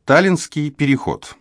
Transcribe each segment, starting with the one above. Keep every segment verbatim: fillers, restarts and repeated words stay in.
Таллинский переход.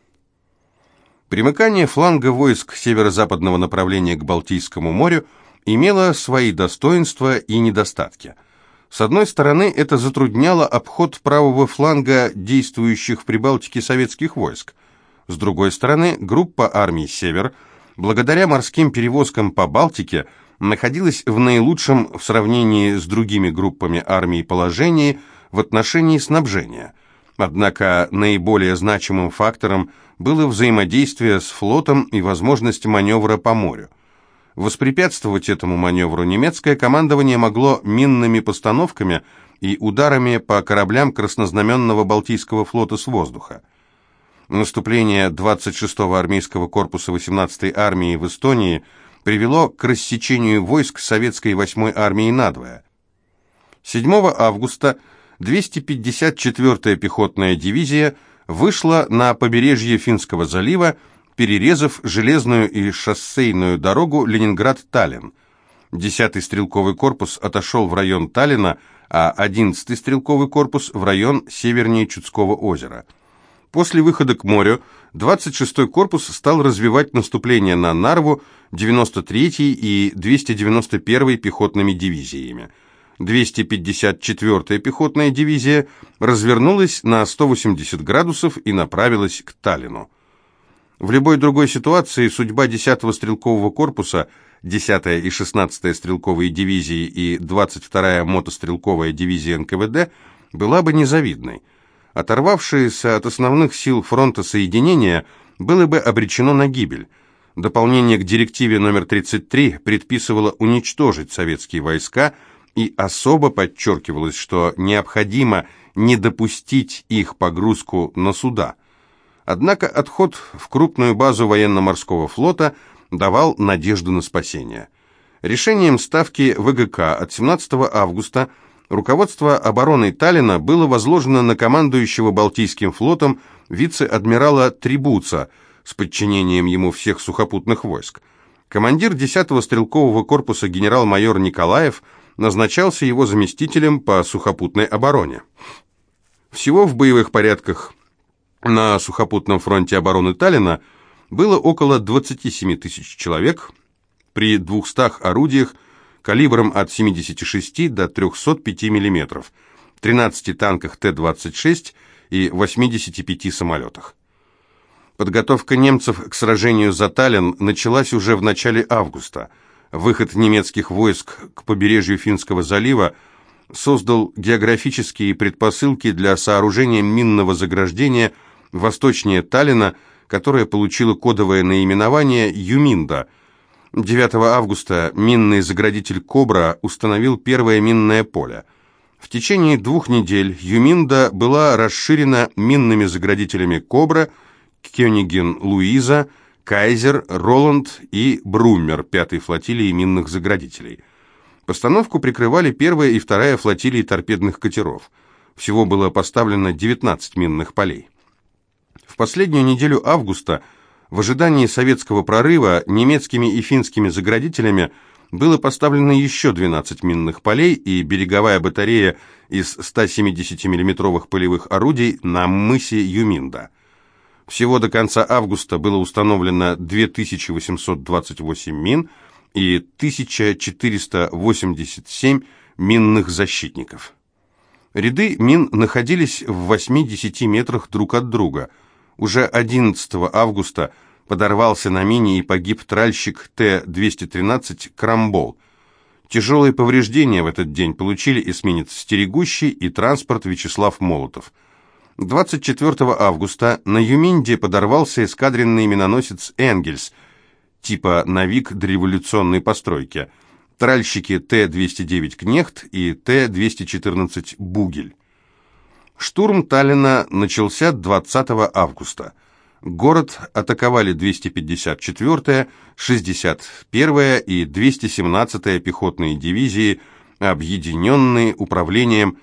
Примыкание фланга войск северо-западного направления к Балтийскому морю имело свои достоинства и недостатки. С одной стороны, это затрудняло обход правого фланга действующих в Прибалтике советских войск. С другой стороны, группа армий «Север», благодаря морским перевозкам по Балтике, находилась в наилучшем в сравнении с другими группами армий положении в отношении снабжения. Однако наиболее значимым фактором было взаимодействие с флотом и возможность маневра по морю. Воспрепятствовать этому маневру немецкое командование могло минными постановками и ударами по кораблям краснознаменного Балтийского флота с воздуха. Наступление двадцать шестого армейского корпуса восемнадцатой армии в Эстонии привело к рассечению войск советской восьмой армии надвое. седьмого августа двести пятьдесят четвёртая пехотная дивизия вышла на побережье Финского залива, перерезав железную и шоссейную дорогу Ленинград-Таллин. десятый стрелковый корпус отошел в район Таллина, а одиннадцатый стрелковый корпус в район севернее Чудского озера. После выхода к морю двадцать шестой корпус стал развивать наступление на Нарву девяносто третьей и двести девяносто первой пехотными дивизиями. двести пятьдесят четвёртая пехотная дивизия развернулась на сто восемьдесят градусов и направилась к Таллину. В любой другой ситуации судьба десятого стрелкового корпуса, десятая и шестнадцатая стрелковые дивизии и двадцать вторая мотострелковая дивизия эн ка вэ дэ была бы незавидной. Оторвавшееся от основных сил фронта соединение было бы обречено на гибель. Дополнение к директиве номер тридцать три предписывало уничтожить советские войска, и особо подчеркивалось, что необходимо не допустить их погрузку на суда. Однако отход в крупную базу военно-морского флота давал надежду на спасение. Решением Ставки вэ гэ ка от семнадцатого августа руководство обороной Таллина было возложено на командующего Балтийским флотом вице-адмирала Трибуца с подчинением ему всех сухопутных войск. Командир десятого стрелкового корпуса генерал-майор Николаев назначался его заместителем по сухопутной обороне. Всего в боевых порядках на сухопутном фронте обороны Таллина было около двадцати семи тысяч человек при двухстах орудиях калибром от семидесяти шести до трёхсот пяти миллиметров, тринадцати танках Т двадцать шесть и восьмидесяти пяти самолетах. Подготовка немцев к сражению за Таллин началась уже в начале августа. Выход немецких войск к побережью Финского залива создал географические предпосылки для сооружения минного заграждения восточнее Таллина, которое получило кодовое наименование «Юминда». девятого августа минный заградитель «Кобра» установил первое минное поле. В течение двух недель Юминда была расширена минными заградителями «Кобра», «Кёниген-Луиза», «Кайзер», «Роланд» и «Бруммер» пятой флотилии минных заградителей. Постановку прикрывали первая и вторая флотилии торпедных катеров. Всего было поставлено девятнадцать минных полей. В последнюю неделю августа, в ожидании советского прорыва, немецкими и финскими заградителями было поставлено еще двенадцать минных полей и береговая батарея из ста семидесяти миллиметровых полевых орудий на мысе Юминда. Всего до конца августа было установлено две тысячи восемьсот двадцать восемь мин и тысяча четыреста восемьдесят семь минных защитников. Ряды мин находились в восьми-десяти метрах друг от друга. Уже одиннадцатого августа подорвался на мине и погиб тральщик Т двести тринадцать «Крамбол». Тяжелые повреждения в этот день получили эсминец «Стерегущий» и транспорт «Вячеслав Молотов». двадцать четвёртого августа на Юминде подорвался эскадренный миноносец «Энгельс» типа «Навик» дореволюционной постройки, тральщики Т двести девять «Кнехт» и Т двести четырнадцать «Бугель». Штурм Таллина начался двадцатого августа. Город атаковали двести пятьдесят четвёртая, шестьдесят первая и двести семнадцатая пехотные дивизии, объединенные управлением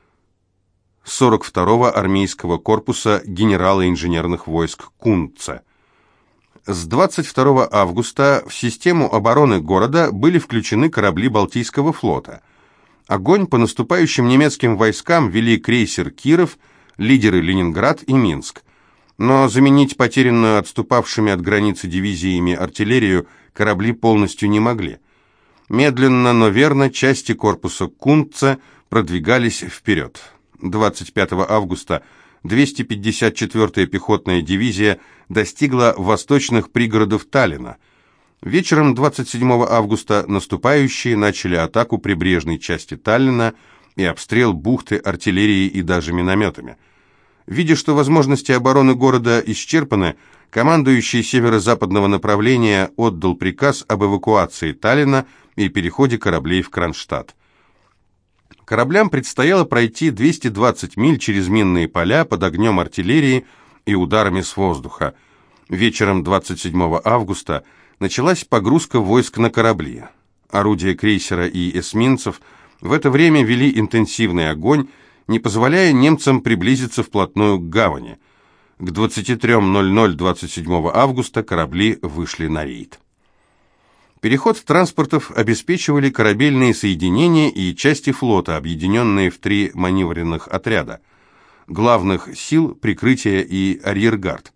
сорок второго армейского корпуса генерала инженерных войск Кунце. С двадцать второго августа в систему обороны города были включены корабли Балтийского флота. Огонь по наступающим немецким войскам вели крейсер «Киров», лидеры Ленинград и Минск. Но заменить потерянную отступавшими от границы дивизиями артиллерию корабли полностью не могли. Медленно, но верно части корпуса Кунца продвигались вперед. двадцать пятого августа двести пятьдесят четвёртая пехотная дивизия достигла восточных пригородов Таллина. Вечером двадцать седьмого августа наступающие начали атаку прибрежной части Таллина и обстрел бухты артиллерией и даже минометами. Видя, что возможности обороны города исчерпаны, командующий северо-западного направления отдал приказ об эвакуации Таллина и переходе кораблей в Кронштадт. Кораблям предстояло пройти двести двадцать миль через минные поля под огнем артиллерии и ударами с воздуха. Вечером двадцать седьмого августа началась погрузка войск на корабли. Орудия крейсера и эсминцев в это время вели интенсивный огонь, не позволяя немцам приблизиться вплотную к гавани. К двадцати трём ноль-ноль двадцать седьмого августа корабли вышли на рейд. Переход транспортов обеспечивали корабельные соединения и части флота, объединенные в три маневренных отряда главных сил, прикрытия и арьергард.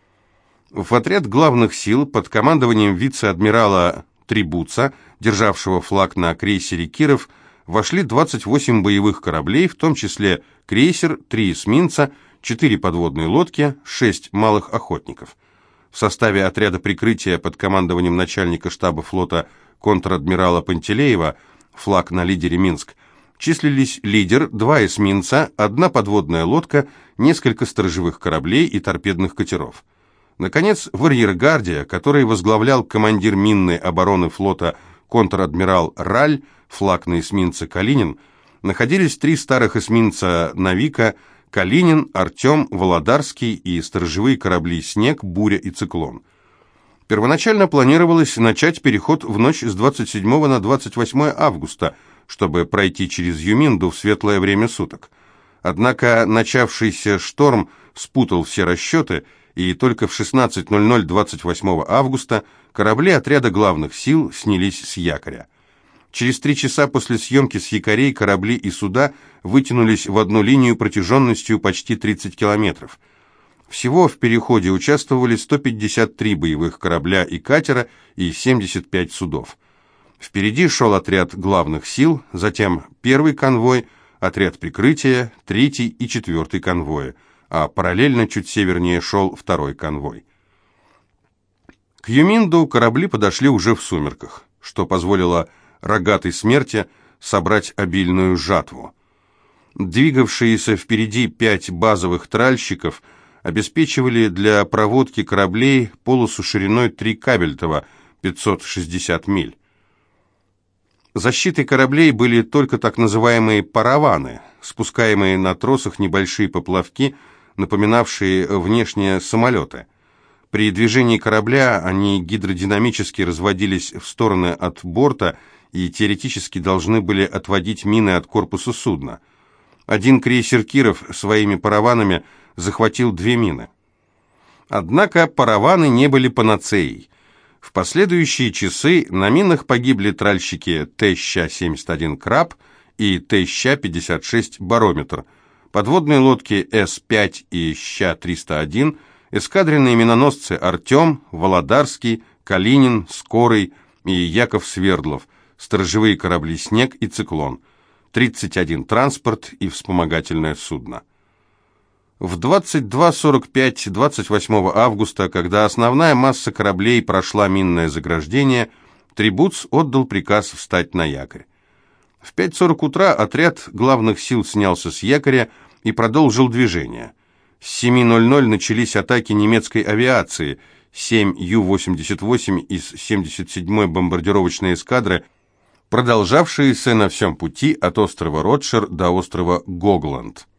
В отряд главных сил под командованием вице-адмирала Трибуца, державшего флаг на крейсере «Киров», вошли двадцать восемь боевых кораблей, в том числе крейсер, три эсминца, четыре подводные лодки, шесть малых охотников. В составе отряда прикрытия под командованием начальника штаба флота контр-адмирала Пантелеева, флаг на лидере Минск, числились лидер, два эсминца, одна подводная лодка, несколько сторожевых кораблей и торпедных катеров. Наконец, в арьергарде, который возглавлял командир минной обороны флота контр-адмирал Раль, флаг на эсминце Калинин, находились три старых эсминца «Навика», Калинин, Артем, Володарский и сторожевые корабли «Снег», «Буря» и «Циклон». Первоначально планировалось начать переход в ночь с двадцать седьмого на двадцать восьмое августа, чтобы пройти через Юминду в светлое время суток. Однако начавшийся шторм спутал все расчеты, и только в шестнадцать ноль-ноль двадцать восьмого августа корабли отряда главных сил снялись с якоря. Через три часа после съемки с якорей корабли и суда вытянулись в одну линию протяженностью почти тридцать километров. Всего в переходе участвовали сто пятьдесят три боевых корабля и катера и семьдесят пять судов. Впереди шел отряд главных сил, затем первый конвой, отряд прикрытия, третий и четвертый конвои, а параллельно чуть севернее шел второй конвой. К Юминду корабли подошли уже в сумерках, что позволило рогатой смерти собрать обильную жатву. Двигавшиеся впереди пять базовых тральщиков обеспечивали для проводки кораблей полосу шириной три кабельтова, пятьсот шестьдесят миль. Защитой кораблей были только так называемые параваны, спускаемые на тросах небольшие поплавки, напоминавшие внешние самолеты. При движении корабля они гидродинамически разводились в стороны от борта и теоретически должны были отводить мины от корпуса судна. Один крейсер «Киров» своими параванами захватил две мины. Однако параваны не были панацеей. В последующие часы на минах погибли тральщики Т Щ семьдесят один «Краб» и Т Щ пятьдесят шесть «Барометр», подводные лодки С пять и Щ триста один, эскадренные миноносцы «Артем», «Володарский», «Калинин», «Скорый» и «Яков Свердлов», сторожевые корабли «Снег» и «Циклон», тридцать один транспорт и вспомогательное судно. В двадцать два сорок пять двадцать восьмого августа, когда основная масса кораблей прошла минное заграждение, Трибуц отдал приказ встать на якорь. В пять сорок утра отряд главных сил снялся с якоря и продолжил движение. С семи ноль-ноль начались атаки немецкой авиации, семь Ю восемьдесят восемь из семьдесят седьмой бомбардировочной эскадры, продолжавшиеся на всем пути от острова Ротшер до острова Гогланд.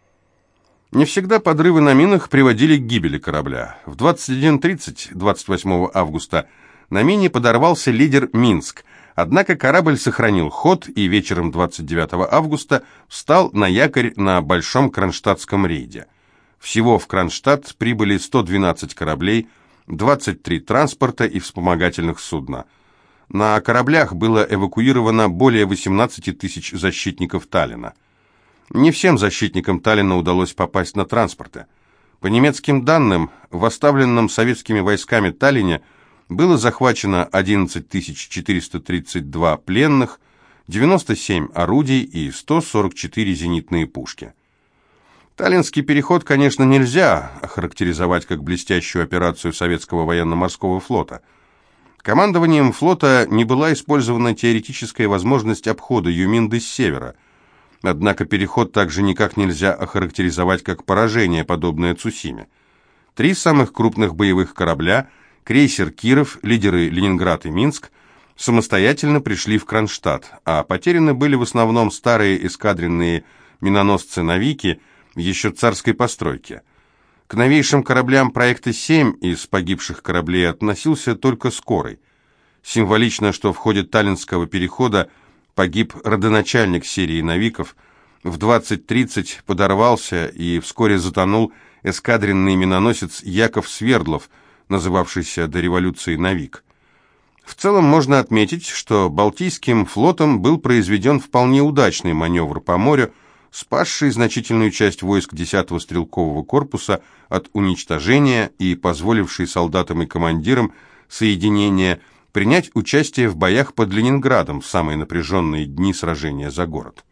Не всегда подрывы на минах приводили к гибели корабля. В двадцать один тридцать двадцать восьмого августа на мине подорвался лидер «Минск», однако корабль сохранил ход и вечером двадцать девятого августа встал на якорь на Большом Кронштадтском рейде. Всего в Кронштадт прибыли сто двенадцать кораблей, двадцать три транспорта и вспомогательных судна. На кораблях было эвакуировано более восемнадцати тысяч защитников Таллина. Не всем защитникам Таллина удалось попасть на транспорты. По немецким данным, в оставленном советскими войсками Таллине было захвачено одиннадцать тысяч четыреста тридцать два пленных, девяносто семь орудий и сто сорок четыре зенитные пушки. Таллинский переход, конечно, нельзя охарактеризовать как блестящую операцию советского военно-морского флота. Командованием флота не была использована теоретическая возможность обхода Юминды с севера. Однако переход также никак нельзя охарактеризовать как поражение, подобное Цусиме. Три самых крупных боевых корабля, крейсер «Киров», лидеры «Ленинград» и «Минск», самостоятельно пришли в Кронштадт, а потеряны были в основном старые эскадренные миноносцы-навики еще царской постройки. К новейшим кораблям проекта семь из погибших кораблей относился только «Скорый». Символично, что в ходе Таллинского перехода погиб родоначальник серии «Навиков», в двадцать тридцать подорвался и вскоре затонул эскадренный миноносец Яков Свердлов, называвшийся до революции «Навик». В целом можно отметить, что Балтийским флотом был произведен вполне удачный маневр по морю, спасший значительную часть войск десятого стрелкового корпуса от уничтожения и позволивший солдатам и командирам соединения принять участие в боях под Ленинградом в самые напряженные дни сражения за город.